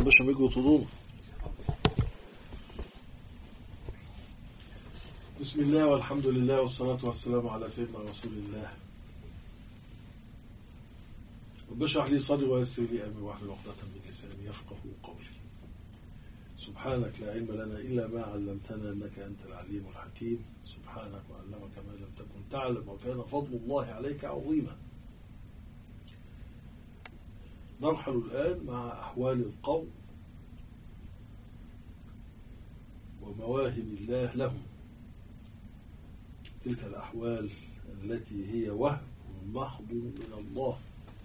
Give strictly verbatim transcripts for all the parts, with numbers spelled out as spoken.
باشا بيجوا طولون. بسم الله والحمد لله والصلاة والسلام على سيدنا رسول الله. رب اشرح لي صدري ويسر لي أمري واحلل عقدة من لساني يفقهوا قولي. سبحانك لا علم لنا إلا ما علمتنا إنك أنت العليم الحكيم. سبحانك وعلمك ما لم تكن تعلم وكان فضل الله عليك عظيما. نرحل الآن مع أحوال القوم ومواهب الله لهم، تلك الأحوال التي هي وهب محض من الله.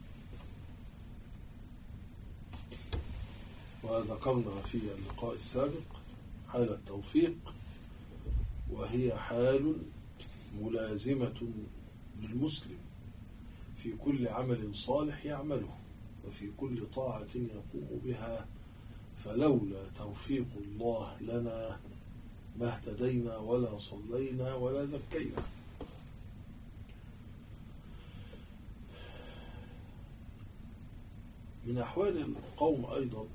وذكرنا في اللقاء السابق حال التوفيق، وهي حال ملازمة للمسلم في كل عمل صالح يعمله وفي كل طاعة يقوم بها، فلولا توفيق الله لنا ما اهتدينا ولا صلينا ولا زكينا. من أحوال القوم أيضا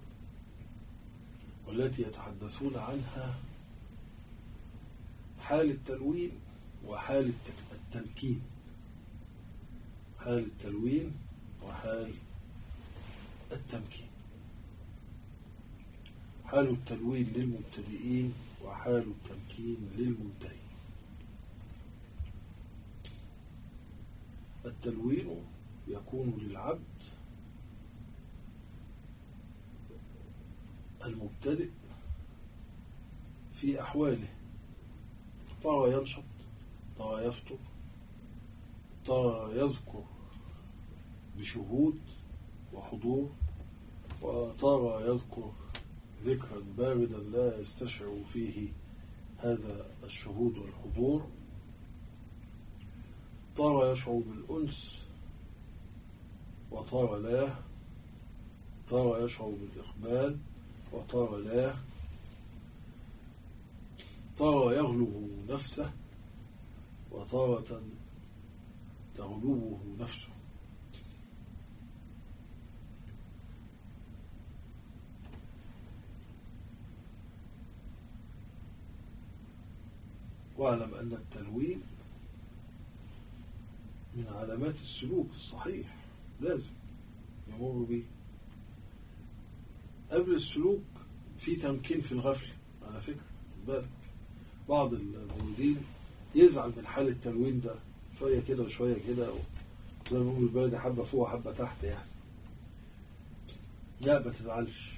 والتي يتحدثون عنها حال التلوين وحال التمكين. حال التلوين وحال التمكين. حال التلوين للمبتدئين وحال التمكين للمنتهين. التلوين يكون للعبد المبتدئ في أحواله، ترى ينشط، ترى يفتر، ترى يذكر بشهود وحضور، وترى يذكر ذكرا باردا لا يستشعر فيه هذا الشهود والحضور، ترى يشعر بالأنس وترى لا، ترى يشعر بالإقبال وترى لا، ترى يغلب نفسه وتارة تغلبه نفسه. واعلم أن التلوين من علامات السلوك الصحيح، لازم يمر به. قبل السلوك في تمكين في الغفلة على فكرة، بالك بعض الموجودين يزعل من حال التلوين ده، شوية كده وشوية كده، زي ما بنقول البلد حبة فوق حبة تحت يعني. لا، ما تزعلش،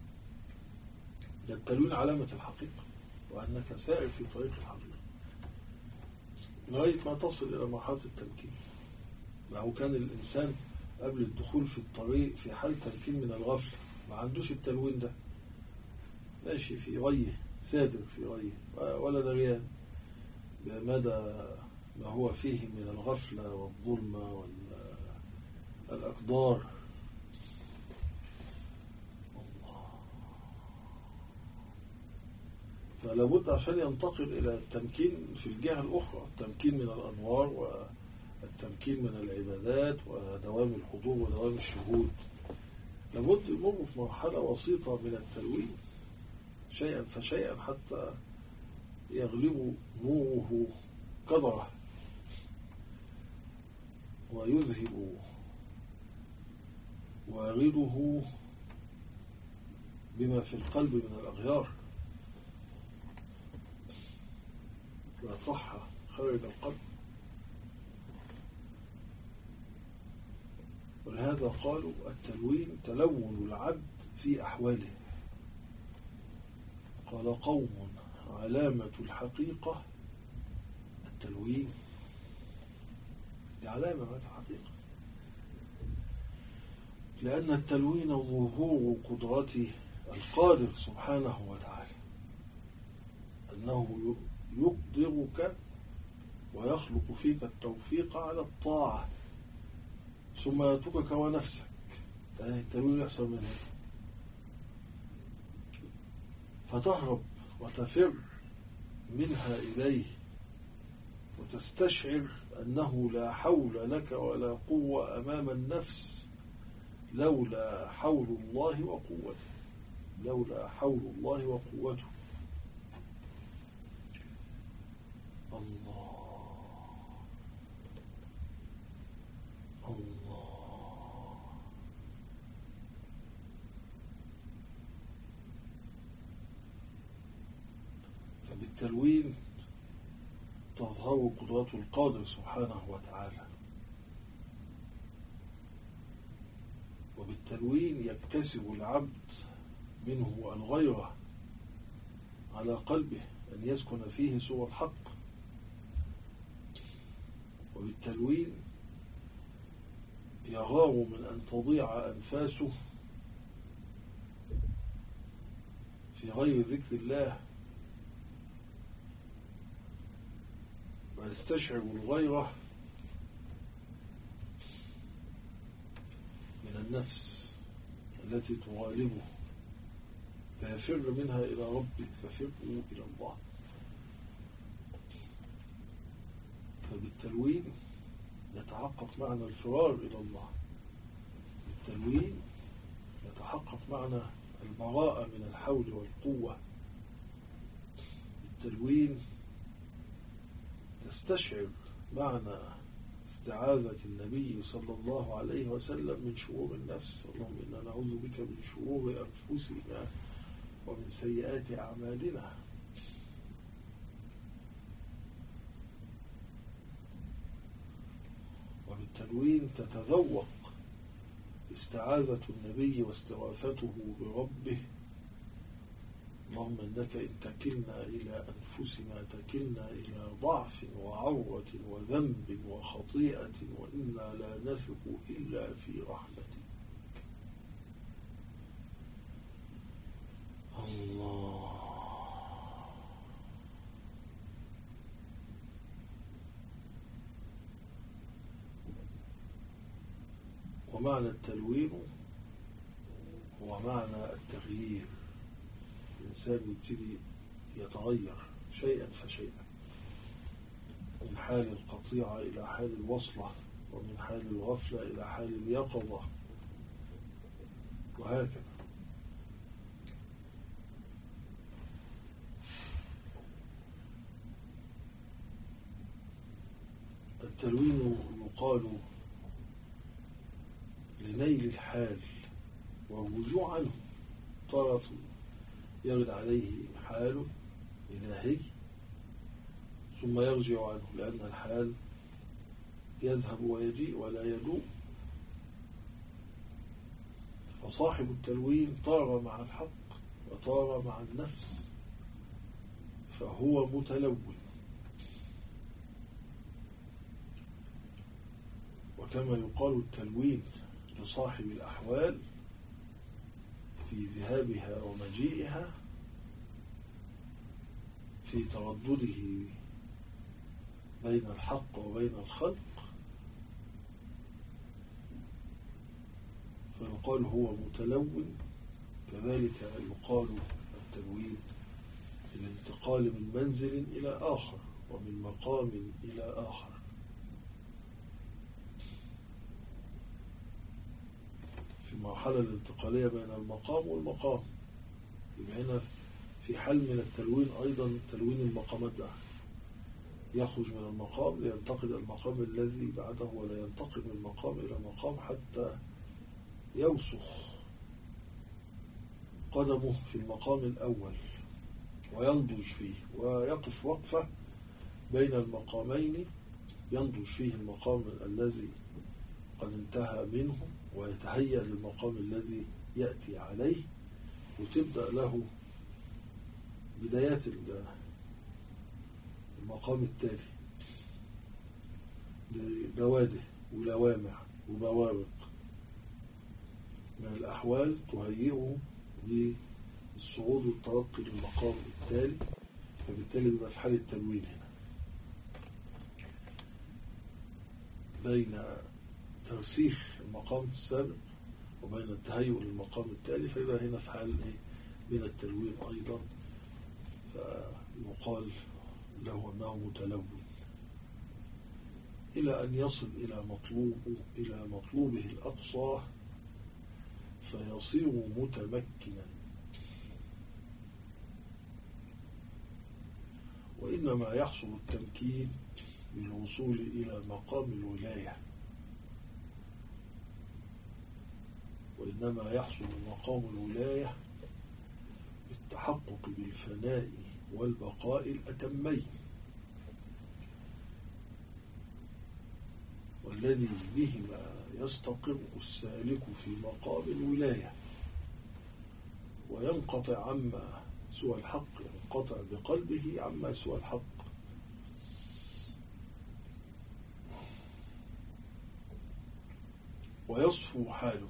ده التلوين علامة الحقيقة، وأنك سائر في طريق الحقيقة لغاية ما تصل إلى مرحلة التمكين. ما هو كان الإنسان قبل الدخول في الطريق في حال تمكين من الغفلة، ما عندوش التلوين ده، ماشي في غيه، سادر في غيه، ولا دريان بمدى ما هو فيه من الغفلة والظلمة والأقدار. فلا بد عشان ينتقل إلى التمكين في الجهة الأخرى، التمكين من الأنوار والتمكين من العبادات ودوام الحضور ودوام الشهود، لابد يمر في مرحلة وسيطة من التلوين شيئا فشيئا حتى يغلب نوره قدره ويذهب وارده بما في القلب من الأغيار ويطرحها خارج القلب. ولهذا قالوا التلوين تلون العبد في أحواله. قال قوم علامة الحقيقة التلوين، دي علامة من الحقيقة، لأن التلوين ظهور قدرة القادر سبحانه وتعالى، أنه يقدرك ويخلق فيك التوفيق على الطاعة ثم يتركك ونفسك. يعني التلوين يحصل من هنا، فتهرب وتفر منها إليه وتستشعر أنه لا حول لك ولا قوة أمام النفس لولا حول الله وقوته، لولا حول الله وقوته. الله الله. فبالتلوين تظهر قدرة القادر سبحانه وتعالى، وبالتلوين يكتسب العبد منه الغيرة على قلبه أن يسكن فيه سوى الحق. وبالتلوين يغار من أن تضيع أنفاسه في غير ذكر الله، ويستشعر الغيرة من النفس التي تغالبه، فيفر منها إلى ربه، ففروا إلى الله. فبالتلوين يتحقق معنى الفرار إلى الله، بالتلوين يتحقق معنى البراءة من الحول والقوة، بالتلوين تستشعر معنى استعاذة النبي صلى الله عليه وسلم من شرور النفس. اللهم إنا نعوذ بك من شرور أنفسنا ومن سيئات أعمالنا. وبالتلوين تتذوق استعاذة النبي واستغاثته بربه. اللهم إنك إن تكلنا إلى أنفسنا تكلنا إلى ضعف وعورة وذنب وخطيئة، وإنا لا نثق إلا في رحمتك. الله. ومعنى التلوين هو معنى التغيير، الإنسان يبتدي يتغير شيئا فشيئا، من حال القطيعة إلى حال الوصلة، ومن حال الغفلة إلى حال اليقظة، وهكذا. التلوين يقال لنيل الحال والرجوع عنه. ترى يرد عليه حال إلهي ثم يرجع عنه، لأن الحال يذهب ويجيء ولا يدوم. فصاحب التلوين طار مع الحق وطار مع النفس، فهو متلون. وكما يقال التلوين لصاحب الأحوال في ذهابها ومجيئها، في تردده بين الحق وبين الخلق، فيقال هو متلون. كذلك يقال التلوين الانتقال من منزل إلى آخر ومن مقام إلى آخر. في المرحلة الانتقالية بين المقام والمقام، يبقى هنا في حل من التلوين أيضا تلوين المقامات ده، يخرج من المقام لينتقل إلى المقام الذي بعده، ولا ينتقل من مقام إلى مقام حتى يوسخ قدمه في المقام الأول وينضج فيه، ويقف وقفة بين المقامين ينضج فيه المقام الذي قد انتهى منه، ويتهيأ للمقام الذي يأتي عليه، وتبدأ له بدايات المقام التالي بواده ولوامع وبوابق من الأحوال تهيئه للصعود والترقي للمقام التالي. فبالتالي بيبقى في حال التلوين هنا بين ترسيخ المقام السابق وبين التهيؤ للمقام التالي، فيبقى هنا في حال من التلوين أيضا، فيقال له أنه متلون إلى أن يصل إلى مطلوب إلى مطلوبه الأقصى فيصير متمكنا. وإنما يحصل التمكين بالوصول إلى مقام الولاية، وإنما يحصل مقام الولاية بالتحقق بالفناء والبقاء الأتمين، والذي بهما يستقر السالك في مقام الولاية وينقطع عما سوى الحق، ينقطع بقلبه عما سوى الحق. ويصفو حاله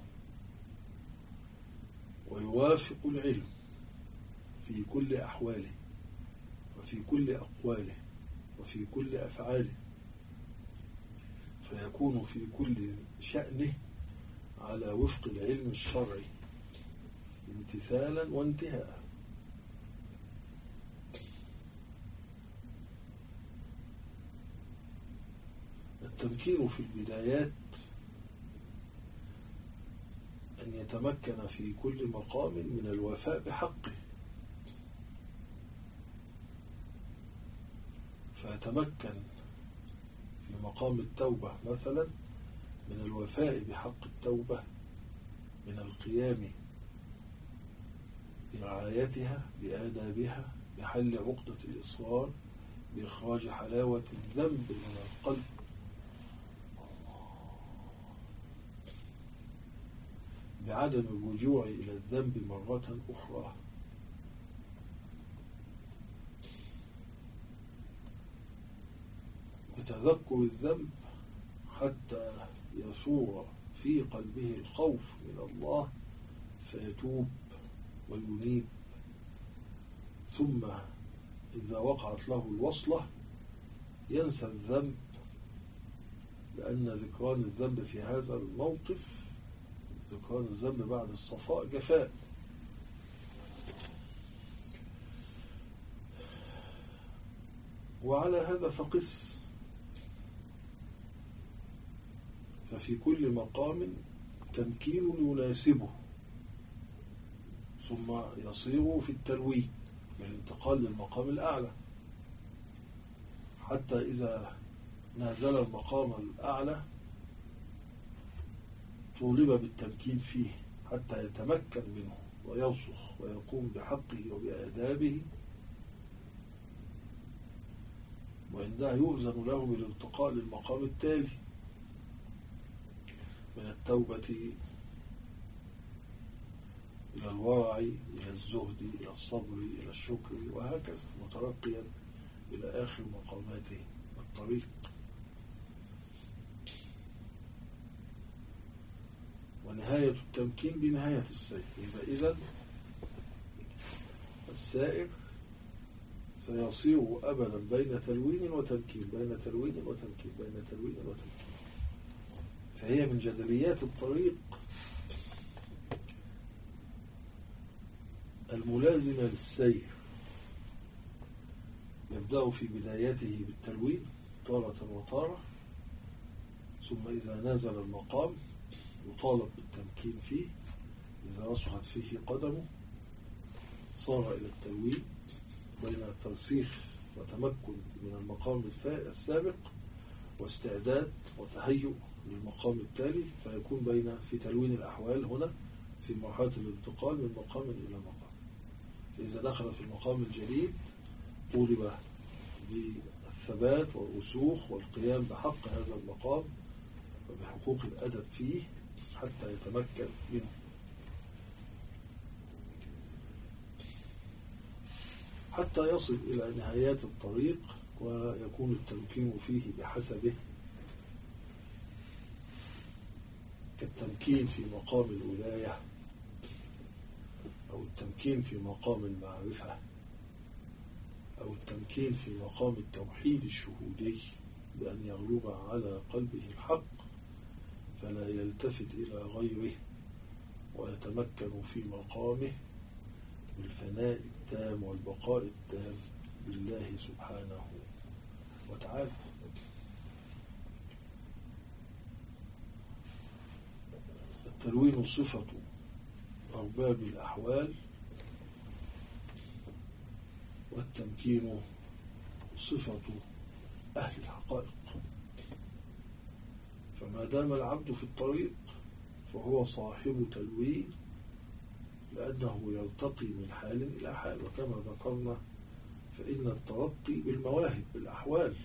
ويوافق العلم في كل أحواله وفي كل أقواله وفي كل أفعاله، فيكون في كل شأنه على وفق العلم الشرعي امتثالا وانتهاء. التمكين في البدايات أن يتمكن في كل مقام من الوفاء بحقه، فيتمكن في مقام التوبة مثلا من الوفاء بحق التوبة، من القيام برعايتها بآدابها، بحل عقدة الإصرار، بإخراج حلاوة الذنب من القلب، بعدم الرجوع إلى الذنب مرة أخرى. بتذكر الذنب حتى يثور في قلبه الخوف من الله فيتوب وينيب، ثم إذا وقعت له الوصلة ينسى الذنب، لأن ذكران الذنب في هذا الموقف، ذكران الذنب بعد الصفاء جفاء. وعلى هذا فقس، ففي كل مقام تمكين يناسبه، ثم يصير في التلوين بالانتقال للمقام الأعلى، حتى إذا نازل المقام الأعلى طولب بالتمكين فيه حتى يتمكن منه ويوصف ويقوم بحقه وبآدابه، وعندها يؤذن له بالانتقال للمقام التالي من التوبة إلى الورع، إلى الزهد، إلى الصبر، إلى الشكر، وهكذا مترقيا إلى آخر مقاماته الطريق. ونهاية التمكين بنهاية السير. إذا إذن السائر سيصير أبدا بين تلوين وتمكين، بين تلوين وتمكين، بين تلوين وتمكين. فهي من جدليات الطريق الملازمة للسير. يبدأ في بدايته بالتلوين تارة وتارة، ثم إذا نزل المقام يطالب بالتمكين فيه. إذا رسخت فيه قدمه صار إلى التلوين بين ترسيخ وتمكن من المقام السابق واستعداد وتهيؤ للمقام التالي، فيكون بين في تلوين الأحوال هنا في مرحلة الانتقال من مقام إلى مقام. فإذا دخل في المقام الجديد طولب بالثبات والرسوخ والقيام بحق هذا المقام وبحقوق الأدب فيه حتى يتمكن منه. حتى يصل إلى نهايات الطريق ويكون التمكين فيه بحسبه، كالتمكين في مقام الولاية أو التمكين في مقام المعرفة أو التمكين في مقام التوحيد الشهودي، بأن يغلب على قلبه الحق فلا يلتفت إلى غيره ويتمكن في مقامه بالفناء التام والبقاء التام بالله سبحانه وتعالى. التلوين صفة أرباب الأحوال، والتمكين صفة أهل الحقائق. فما دام العبد في الطريق فهو صاحب تلوين، لأنه يرتقي من حال إلى حال. وكما ذكرنا فإن الترقي بالمواهب بالأحوال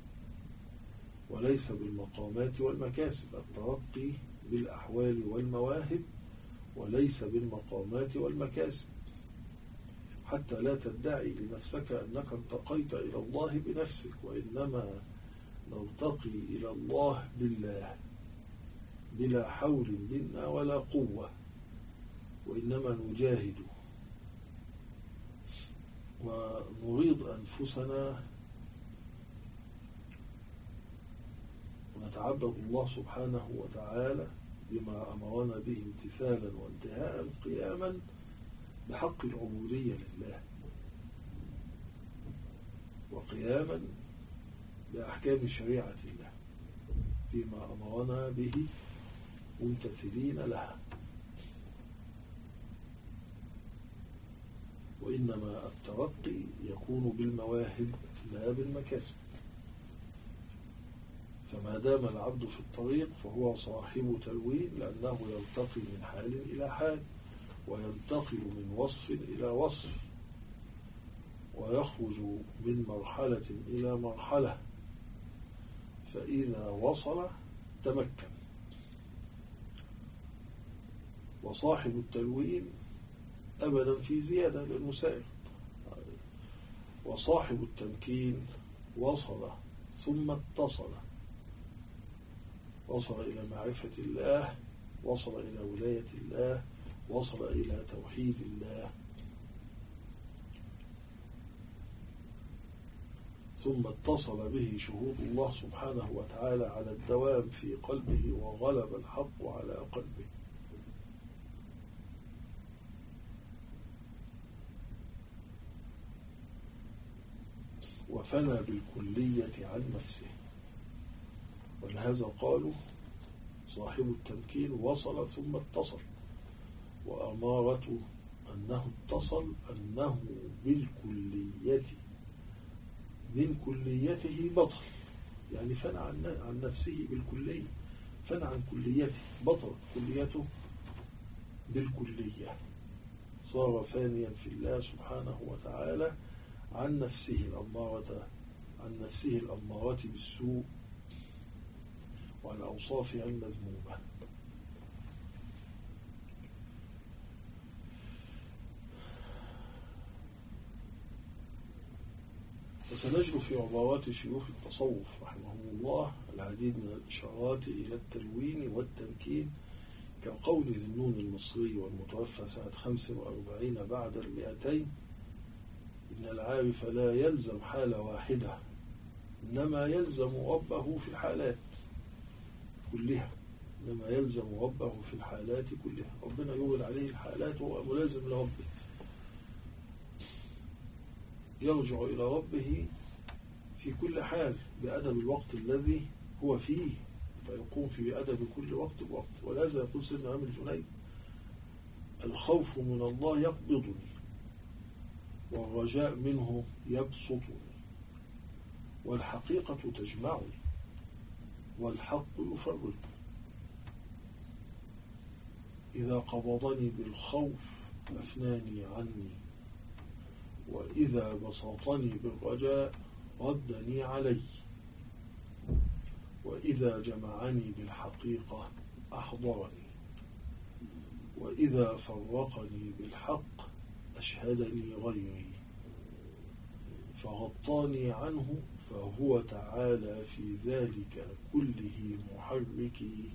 وليس بالمقامات والمكاسب. الترقي بالأحوال والمواهب وليس بالمقامات والمكاسب، حتى لا تدعي لنفسك أنك ارتقيت إلى الله بنفسك، وإنما نرتقي إلى الله بالله بلا حول منا ولا قوة، وإنما نجاهد ونريد أنفسنا ونتعبد الله سبحانه وتعالى بما أمرنا به امتثالا وانتهاء قياما بحق العبودية لله، وقياما بأحكام شريعة الله فيما أمرنا به ممتثلين لها. وإنما الترقي يكون بالمواهب لا بالمكاسب. فما دام العبد في الطريق فهو صاحب تلوين، لأنه يرتقي من حال إلى حال، وينتقل من وصف إلى وصف، ويخرج من مرحلة إلى مرحلة، فإذا وصل تمكن. وصاحب التلوين أبدا في زيادة للمسائل. وصاحب التمكين وصل ثم اتصل، وصل إلى معرفة الله، وصل إلى ولاية الله، وصل إلى توحيد الله، ثم اتصل به شهود الله سبحانه وتعالى على الدوام في قلبه، وغلب الحق على قلبه. وفنى بالكلية عن نفسه. ولهذا قالوا صاحب التمكين وصل ثم اتصل، وأمارة أنه اتصل أنه بالكلية من كليته بطل، يعني فنى عن نفسه بالكلية، فنى عن كليته، بطل كليته بالكلية، صار فانيا في الله سبحانه وتعالى عن نفسه الأمارة عن نفسه الأمارة بالسوء وعن أوصافها المذمومة. وسنجد في عبارات شيوخ التصوف رحمهم الله العديد من الإشارات إلى التلوين والتمكين، كقول ذي النون المصري والمتوفى سنة خمس وأربعين بعد المئتين: إن العارف لا يلزم حالة واحدة، إنما يلزم ربه في الحالات كلها، إنما يلزم ربه في الحالات كلها. ربنا يورد عليه الحالات وهو ملازم لربه، يرجع إلى ربه في كل حال بأدب الوقت الذي هو فيه، فيقوم في أدب كل وقت بوقت. ولهذا يقول سيدنا عامر الجنيد: الخوف من الله يقبضني، والرجاء منه يبسطني، والحقيقة تجمعني، والحق يفرقني. إذا قبضني بالخوف أفناني عني، وإذا بسطني بالرجاء ردني علي، وإذا جمعني بالحقيقة أحضرني، وإذا فرقني بالحق أشهدني غيري، فغطاني عنه، فهو تعالى في ذلك كله محركي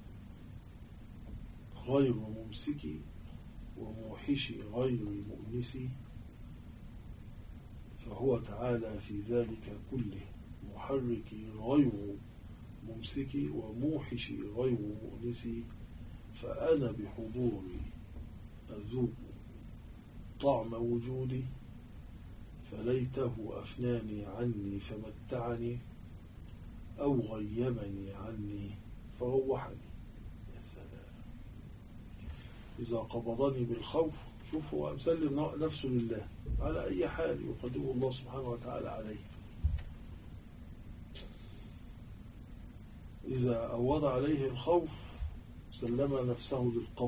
غير ممسكي، وموحشي غير مؤنسي. فهو تعالى في ذلك كله محركي غير ممسكي، وموحشي غير مؤنسي. فأنا بحضوري أذوق طعم وجودي، فليته أفناني عني فمتعني، أو غيبني عني فروحني. يا سلام! إذا قبضني بالخوف، شوف هو مسلم نفسه لله على أي حال يقدره الله سبحانه وتعالى عليه. إذا أوض عليه الخوف سلم نفسه للقبض.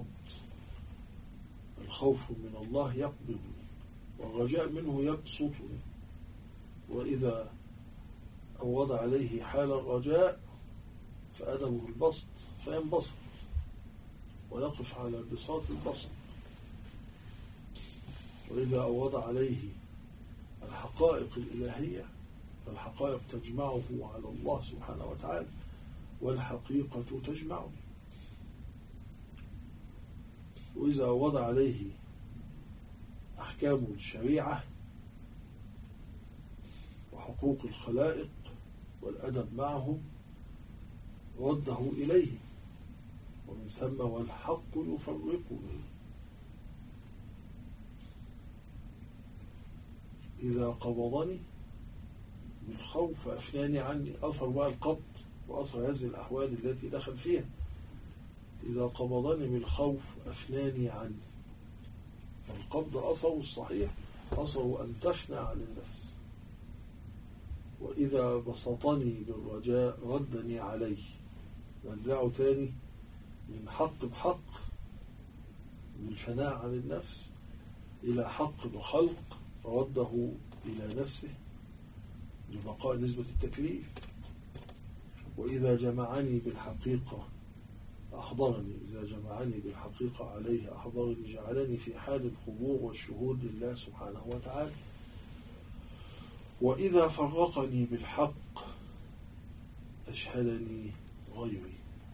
الخوف من الله يقبضني، والرجاء منه يبسطني. وإذا أوض عليه حال الرجاء فأدبه البسط فينبسط ويقف على بساط البسط. وإذا أوض عليه الحقائق الإلهية فالحقائق تجمعه على الله سبحانه وتعالى، والحقيقة تجمعني. وإذا وضع عليه أحكام الشريعة وحقوق الخلائق والأدب معهم رده إليه، ومن ثم والحق يفرقني. إذا قبضني بالخوف أفناني عني، أثر بقى القبض وأثر هذه الأحوال التي دخل فيها. إذا قبضني بالخوف أفناني عني، فالقبض أثره الصحيح أثره أن تفنى عن النفس. وإذا بسطني بالرجاء ردني عليه، رجعه تاني من حق بحق، من الفناء عن النفس إلى حق بخلق، فرده إلى نفسه لبقاء نسبة التكليف. وإذا جمعني بالحقيقة أحضرني، إذا جمعني بالحقيقة عليه أحضرني، جعلني في حال الخضوع والشهود لله سبحانه وتعالى. وإذا فرقني بالحق أشهدني غيري،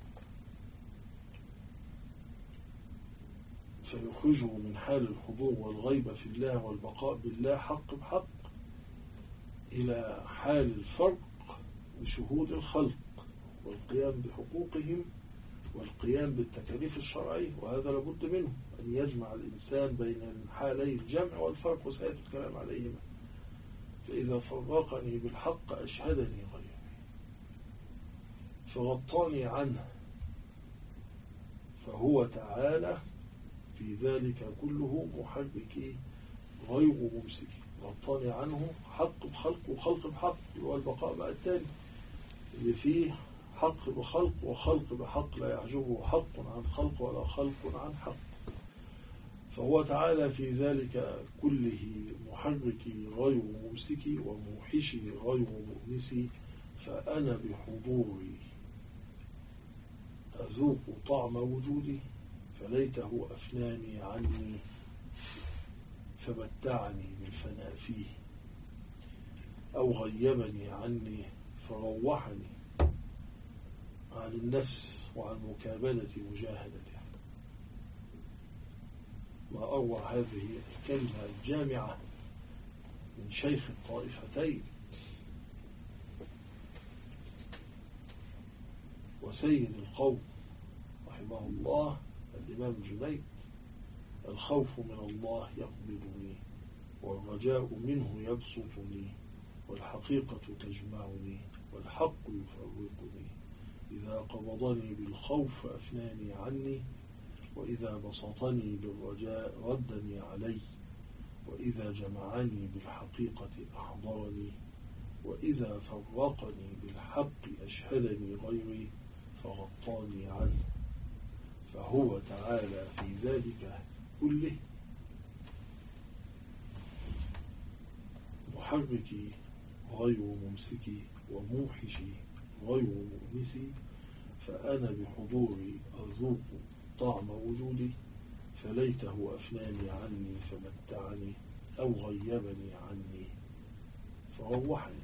فيخرجه من حال الخضوع والغيبة في الله والبقاء بالله حق بحق إلى حال الفرق بشهود الخلق والقيام بحقوقهم والقيام بالتكاليف الشرعية. وهذا لابد منه، أن يجمع الإنسان بين حالي الجمع والفرق، وسيأتي الكلام عليهما. فإذا فرقني بالحق أشهدني غيري، فغطاني عنه، فهو تعالى في ذلك كله محركي غير ممسكي. غطاني عنه حق بخلق وخلق بحق، هو البقاء بقى التاني اللي فيه حق بخلق وخلق بحق، لا يعجبه حق عن خلق ولا خلق عن حق. فهو تعالى في ذلك كله محركي غير ممسكي وموحشي غير مؤنسي، فأنا بحضوري أذوق طعم وجودي، فليته أفناني عني فمتعني بالفناء فيه، أو غيبني عني فروحني عن النفس وعن مكابدة مجاهدته. ما أروع هذه الكلمة الجامعة من شيخ الطائفتين وسيد القوم رحمه الله الإمام الجنيد: الخوف من الله يقبضني، والرجاء منه يبسطني، والحقيقة تجمعني، والحق يفرقني. إذا قبضني بالخوف أفناني عني، وإذا بسطني بالرجاء ردني عليه، وإذا جمعني بالحقيقة أحضرني، وإذا فرقني بالحق أشهدني غيري فغطاني عنه. فهو تعالى في ذلك كله محركي غير ممسكي وموحشي غير مؤنسي، فأنا بحضوري أذوق طعم وجودي، فليته أفناني عني فمتعني، أو غيبني عني فروحني.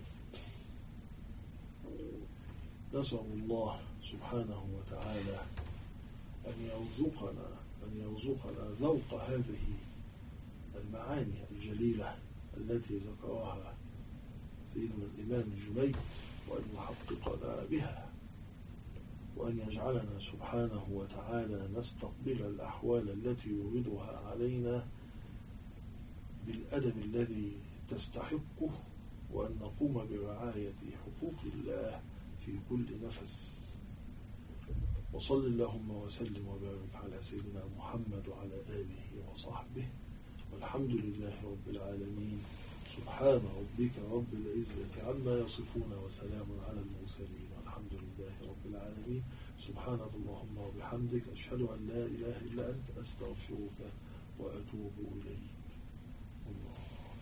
نسأل الله سبحانه وتعالى أن يرزقنا أن يرزقنا ذوق هذه المعاني الجليلة التي ذكرها سيدنا الإمام الجنيد، وأن يحققنا بها، وأن يجعلنا سبحانه وتعالى نستقبل الأحوال التي يوردها علينا بالأدب الذي تستحقه، وأن نقوم برعاية حقوق الله في كل نفس. وصل اللهم وسلم وبارك على سيدنا محمد وعلى آله وصحبه، والحمد لله رب العالمين. سبحان ربك رب العزة عما يصفون وسلام على المرسلين والحمد لله رب العالمين. سبحانك اللهم وبحمدك، أشهد أن لا إله إلا أنت، أستغفرك وأتوب إليك. الله.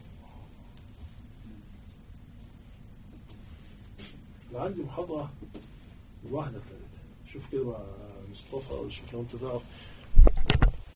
عندي محاضرة الواحدة الثالثة. شوف كده مع مصطفى، شوف لو انت تعرف